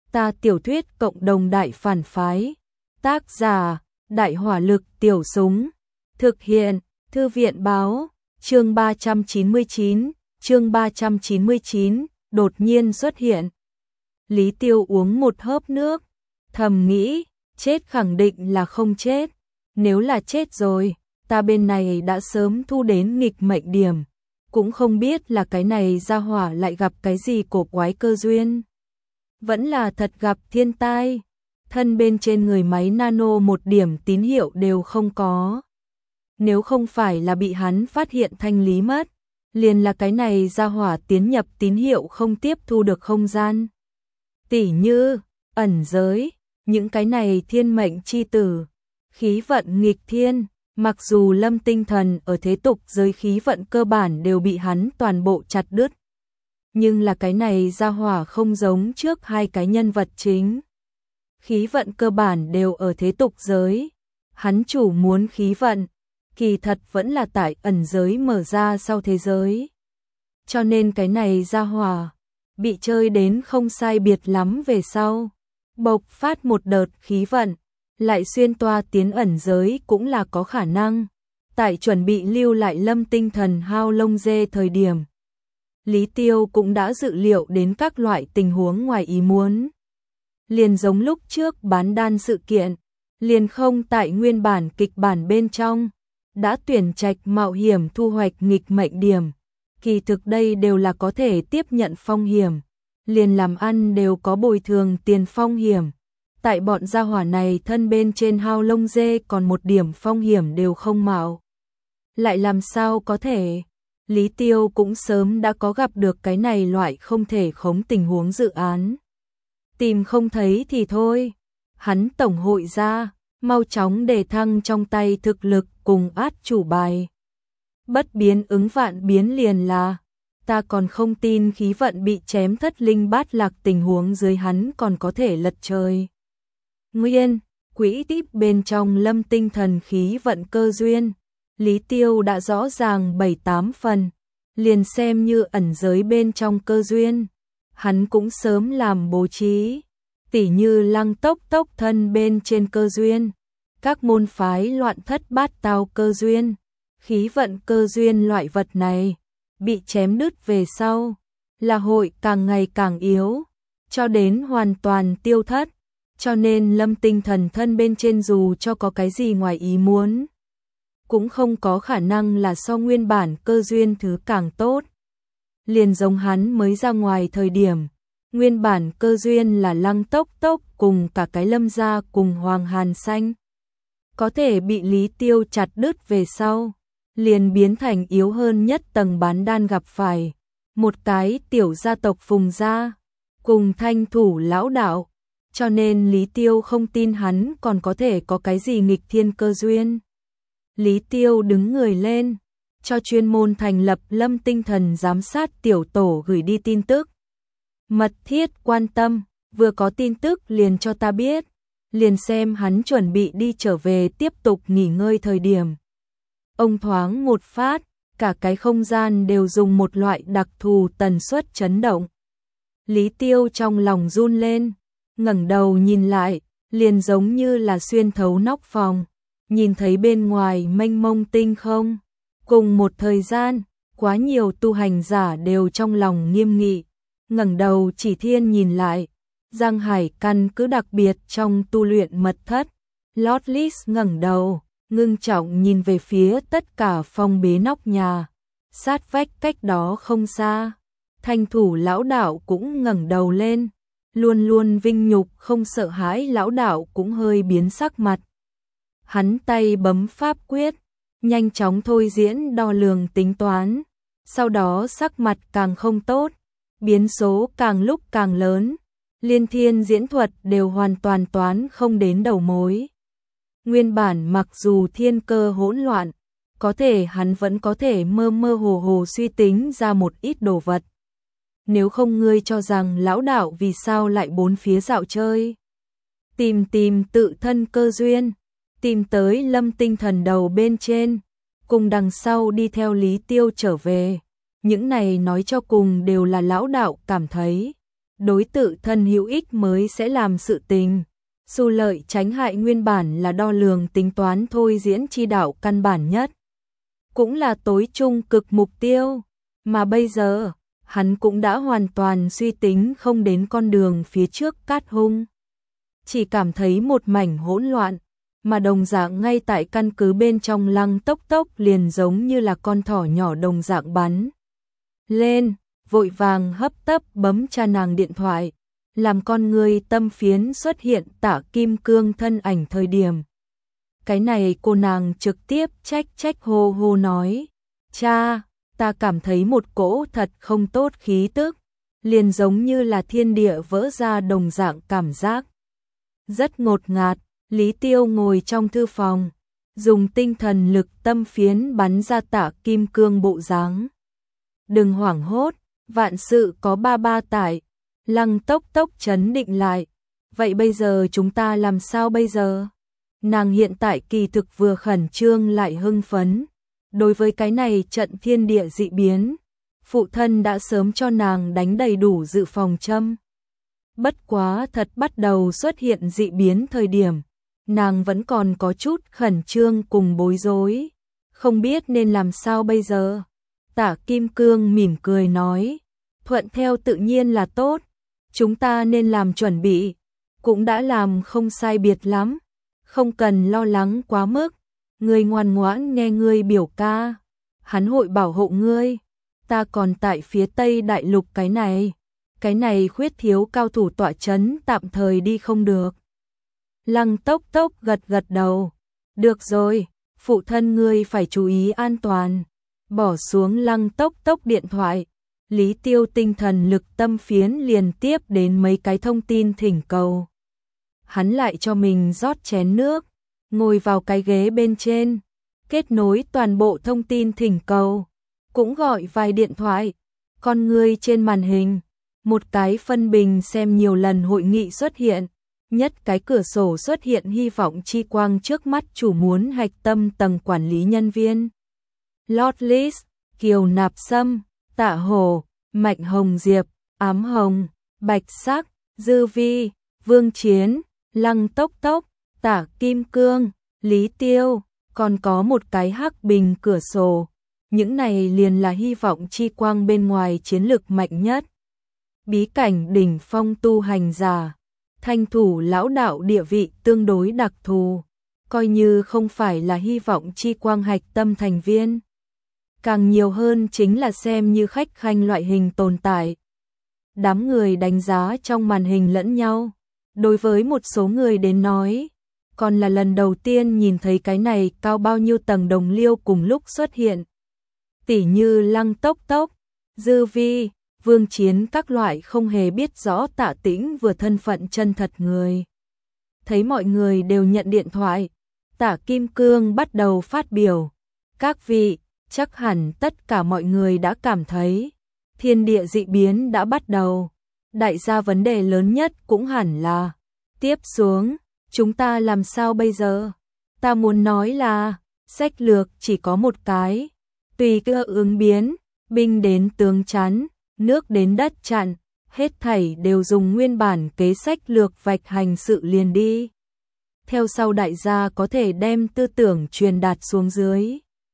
Ta tiểu thuyết cộng đồng đại phản phái. Tác giả: Đại hỏa lực tiểu súng. Thực hiện: Thư viện báo. Chương 399, đột nhiên xuất hiện. Lý Tiêu uống một hớp nước, thầm nghĩ, chết khẳng định là không chết. Nếu là chết rồi, ta bên này đã sớm thu đến nghịch mệnh điểm. Cũng không biết là cái này ra hỏa lại gặp cái gì cổ quái cơ duyên. Vẫn là thật gặp thiên tai. Thân bên trên người máy nano một điểm tín hiệu đều không có. Nếu không phải là bị hắn phát hiện thanh lý mất, liền là cái này ra hỏa tiến nhập tín hiệu không tiếp thu được không gian. Tỉ như, ẩn giới, những cái này thiên mệnh chi tử, khí vận nghịch thiên, mặc dù Lâm Tinh Thần ở thế tục giới khí vận cơ bản đều bị hắn toàn bộ chặt đứt. Nhưng là cái này ra hỏa không giống trước hai cái nhân vật chính. Khí vận cơ bản đều ở thế tục giới. Hắn chủ muốn khí vận, kỳ thật vẫn là tại ẩn giới mở ra sau thế giới. Cho nên cái này ra hỏa, bị chơi đến không sai biệt lắm về sau. Bộc phát một đợt khí vận, lại xuyên toa tiến ẩn giới cũng là có khả năng. Tại chuẩn bị lưu lại Lâm Tinh Thần hao lông dê thời điểm, Lý Tiêu cũng đã dự liệu đến các loại tình huống ngoài ý muốn. Liền giống lúc trước bán đan sự kiện, liền không tại nguyên bản kịch bản bên trong, đã tuyển trạch mạo hiểm thu hoạch nghịch mệnh điểm. Kỳ thực đây đều là có thể tiếp nhận phong hiểm, liền làm ăn đều có bồi thường tiền phong hiểm. Tại bọn gia hỏa này thân bên trên hao lông dê còn một điểm phong hiểm đều không mạo. Lại làm sao có thể? Lý Tiêu cũng sớm đã có gặp được cái này loại không thể khống tình huống dự án. Tìm không thấy thì thôi. Hắn tổng hội ra, mau chóng đề thăng trong tay thực lực cùng át chủ bài. Bất biến ứng vạn biến liền là, ta còn không tin khí vận bị chém thất linh bát lạc tình huống dưới hắn còn có thể lật trời. Nguyên, quỹ tiếp bên trong Lâm Tinh Thần khí vận cơ duyên, Lý Tiêu đã rõ ràng 7-8 phần, liền xem như ẩn giới bên trong cơ duyên. Hắn cũng sớm làm bố trí, tỉ như Lăng Tốc Tốc thân bên trên cơ duyên, các môn phái loạn thất bát tao cơ duyên, khí vận cơ duyên loại vật này, bị chém đứt về sau, là hội càng ngày càng yếu, cho đến hoàn toàn tiêu thất. Cho nên Lâm Tinh Thần thân bên trên dù cho có cái gì ngoài ý muốn, cũng không có khả năng là so nguyên bản cơ duyên thứ càng tốt. Liền giống hắn mới ra ngoài thời điểm, nguyên bản cơ duyên là Lăng Tốc Tốc cùng cả cái Lâm gia cùng Hoàng Hàn Xanh. Có thể bị Lý Tiêu chặt đứt về sau, liền biến thành yếu hơn nhất tầng bán đan gặp phải. Một cái tiểu gia tộc Phùng gia, cùng Thanh Thủ lão đạo. Cho nên Lý Tiêu không tin hắn còn có thể có cái gì nghịch thiên cơ duyên. Lý Tiêu đứng người lên, cho chuyên môn thành lập Lâm Tinh Thần giám sát tiểu tổ gửi đi tin tức. Mật thiết quan tâm, vừa có tin tức liền cho ta biết, liền xem hắn chuẩn bị đi trở về tiếp tục nghỉ ngơi thời điểm. Ông thoáng một phát, cả cái không gian đều dùng một loại đặc thù tần suất chấn động. Lý Tiêu trong lòng run lên, ngẩng đầu nhìn lại, liền giống như là xuyên thấu nóc phòng, nhìn thấy bên ngoài mênh mông tinh không. Cùng một thời gian, quá nhiều tu hành giả đều trong lòng nghiêm nghị, ngẩng đầu chỉ thiên nhìn lại. Giang Hải căn cứ đặc biệt trong tu luyện mật thất, Lord Lis ngẩng đầu, ngưng trọng nhìn về phía tất cả phong bế nóc nhà, sát vách cách đó không xa. Thanh Thủ lão đạo cũng ngẩng đầu lên, luôn luôn vinh nhục không sợ hãi lão đạo cũng hơi biến sắc mặt. Hắn tay bấm pháp quyết, nhanh chóng thôi diễn đo lường tính toán, sau đó sắc mặt càng không tốt, biến số càng lúc càng lớn, liên thiên diễn thuật đều hoàn toàn toán không đến đầu mối. Nguyên bản mặc dù thiên cơ hỗn loạn, có thể hắn vẫn có thể mơ mơ hồ hồ suy tính ra một ít đồ vật. Nếu không ngươi cho rằng lão đạo vì sao lại bốn phía dạo chơi, tìm tự thân cơ duyên, tìm tới Lâm Tinh Thần đầu bên trên, cùng đằng sau đi theo Lý Tiêu trở về. Những này nói cho cùng đều là lão đạo cảm thấy đối tự thân hữu ích mới sẽ làm sự tình. Xu lợi tránh hại nguyên bản là đo lường tính toán thôi diễn chi đạo căn bản nhất, cũng là tối trung cực mục tiêu, mà bây giờ, hắn cũng đã hoàn toàn suy tính không đến con đường phía trước cát hung. Chỉ cảm thấy một mảnh hỗn loạn, mà đồng dạng ngay tại căn cứ bên trong Lăng Tốc Tốc liền giống như là con thỏ nhỏ đồng dạng bắn lên, vội vàng hấp tấp bấm cha nàng điện thoại, làm con người tâm phiến xuất hiện Tạ Kim Cương thân ảnh thời điểm. Cái này cô nàng trực tiếp trách hô hô nói, cha, ta cảm thấy một cỗ thật không tốt khí tức, liền giống như là thiên địa vỡ ra đồng dạng cảm giác. Rất ngột ngạt, Lý Tiêu ngồi trong thư phòng, dùng tinh thần lực tâm phiến bắn ra Tạ Kim Cương bộ dáng. Đừng hoảng hốt, vạn sự có ba tại. Lăng Tốc Tốc trấn định lại. Vậy bây giờ chúng ta làm sao bây giờ? Nàng hiện tại kỳ thực vừa khẩn trương lại hưng phấn. Đối với cái này trận thiên địa dị biến, phụ thân đã sớm cho nàng đánh đầy đủ dự phòng châm. Bất quá thật bắt đầu xuất hiện dị biến thời điểm, nàng vẫn còn có chút khẩn trương cùng bối rối, không biết nên làm sao bây giờ. Tạ Kim Cương mỉm cười nói, thuận theo tự nhiên là tốt, chúng ta nên làm chuẩn bị, cũng đã làm không sai biệt lắm, không cần lo lắng quá mức, ngươi ngoan ngoãn nghe ngươi biểu ca, hắn hội bảo hộ ngươi, ta còn tại phía Tây Đại Lục cái này khuyết thiếu cao thủ tọa chấn tạm thời đi không được. Lăng Tốc Tốc gật gật đầu, được rồi, phụ thân ngươi phải chú ý an toàn. Bỏ xuống Lăng Tốc Tốc điện thoại, Lý Tiêu tinh thần lực tâm phiến liền tiếp đến mấy cái thông tin thỉnh cầu. Hắn lại cho mình rót chén nước, ngồi vào cái ghế bên trên, kết nối toàn bộ thông tin thỉnh cầu, cũng gọi vài điện thoại, con người trên màn hình, một cái phân bình xem nhiều lần hội nghị xuất hiện, nhất cái cửa sổ xuất hiện hy vọng chi quang trước mắt chủ muốn hạch tâm tầng quản lý nhân viên. Lord Lys, Kiều Nạp Sâm, Tạ Hổ, Mạnh Hồng Diệp, Ám Hồng, Bạch Sắc, Dư Vi, Vương Chiến, Lăng Tốc Tốc, Tạ Kim Cương, Lý Tiêu, còn có một cái hắc bình cửa sổ. Những này liền là hy vọng chi quang bên ngoài chiến lực mạnh nhất. Bí cảnh đỉnh phong tu hành giả, thanh thủ lão đạo địa vị tương đối đặc thù, coi như không phải là hy vọng chi quang hạch tâm thành viên. Càng nhiều hơn chính là xem như khách khanh loại hình tồn tại. Đám người đánh giá trong màn hình lẫn nhau. Đối với một số người đến nói, còn là lần đầu tiên nhìn thấy cái này cao bao nhiêu tầng đồng liêu cùng lúc xuất hiện. Tỉ như Lăng Tốc Tốc, Dư Vi, Vương Chiến các loại không hề biết rõ Tạ Tĩnh vừa thân phận chân thật người. Thấy mọi người đều nhận điện thoại, Tạ Kim Cương bắt đầu phát biểu. Các vị, chắc hẳn tất cả mọi người đã cảm thấy thiên địa dị biến đã bắt đầu. Đại gia vấn đề lớn nhất cũng hẳn là tiếp xuống, chúng ta làm sao bây giờ? Ta muốn nói là sách lược chỉ có một cái, tùy cơ ứng biến, binh đến tướng chắn, nước đến đất chặn, hết thảy đều dùng nguyên bản kế sách lược vạch hành sự liền đi. Theo sau đại gia có thể đem tư tưởng truyền đạt xuống dưới.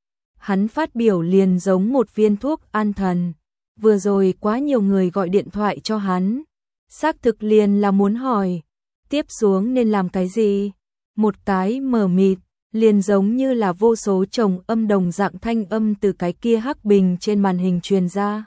Hắn phát biểu liền giống một viên thuốc an thần. Vừa rồi quá nhiều người gọi điện thoại cho hắn. Xác thực liền là muốn hỏi, tiếp xuống nên làm cái gì? Một cái mờ mịt, liền giống như là vô số chồng âm đồng dạng thanh âm từ cái kia hắc bình trên màn hình truyền ra.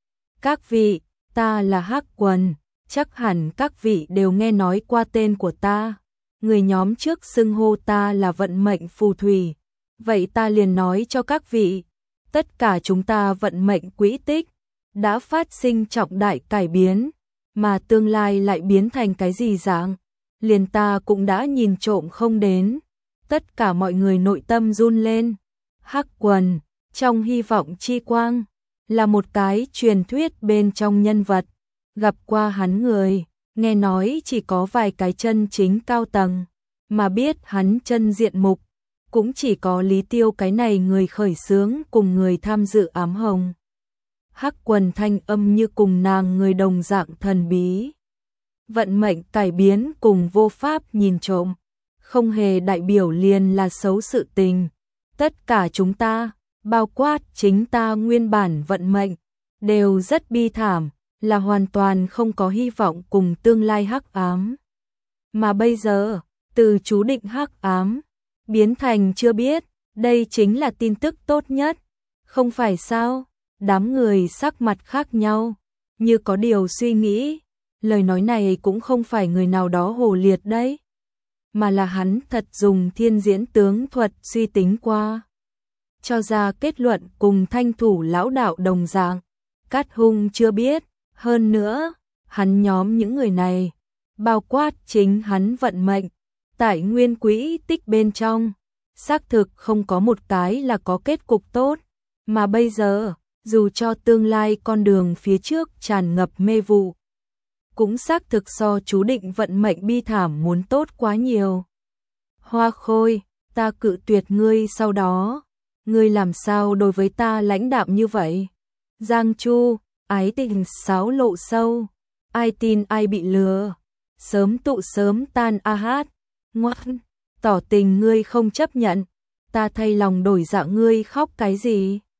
Các vị, ta là Hắc Quần, chắc hẳn các vị đều nghe nói qua tên của ta. Người nhóm trước xưng hô ta là vận mệnh phù thủy. Vậy ta liền nói cho các vị, tất cả chúng ta vận mệnh quỹ tích đã phát sinh trọng đại cải biến, mà tương lai lại biến thành cái gì dạng, liền ta cũng đã nhìn trộm không đến. Tất cả mọi người nội tâm run lên. Hắc Quần, trong hy vọng chi quang, là một cái truyền thuyết bên trong nhân vật, gặp qua hắn người, nghe nói chỉ có vài cái chân chính cao tầng, mà biết hắn chân diện mục, cũng chỉ có Lý Tiêu cái này người khởi xướng cùng người tham dự Ám Hồng. Hắc Quần thanh âm như cùng nàng người đồng dạng thần bí. Vận mệnh cải biến cùng vô pháp nhìn trộm, không hề đại biểu liền là xấu sự tình. Tất cả chúng ta, bao quát chính ta nguyên bản vận mệnh, đều rất bi thảm, là hoàn toàn không có hy vọng cùng tương lai hắc ám. Mà bây giờ, từ chú định hắc ám, biến thành chưa biết, đây chính là tin tức tốt nhất. Không phải sao? Đám người sắc mặt khác nhau, như có điều suy nghĩ. Lời nói này cũng không phải người nào đó hồ liệt đấy, mà là hắn thật dùng thiên diễn tướng thuật suy tính qua, cho ra kết luận cùng Thanh Thủ lão đạo đồng dạng. Cát Hung chưa biết, hơn nữa, hắn nhóm những người này, bao quát chính hắn vận mệnh, tại nguyên quỹ tích bên trong, xác thực không có một cái là có kết cục tốt, mà bây giờ, dù cho tương lai con đường phía trước tràn ngập mê vụ, cũng xác thực so chú định vận mệnh bi thảm muốn tốt quá nhiều. Hoa Khôi, ta cự tuyệt ngươi sau đó, ngươi làm sao đối với ta lãnh đạm như vậy? Giang Chu, ái tình xáo lộ sâu, ai tin ai bị lừa, sớm tụ sớm tan a hát, ngoan, tỏ tình ngươi không chấp nhận, ta thay lòng đổi dạ ngươi khóc cái gì?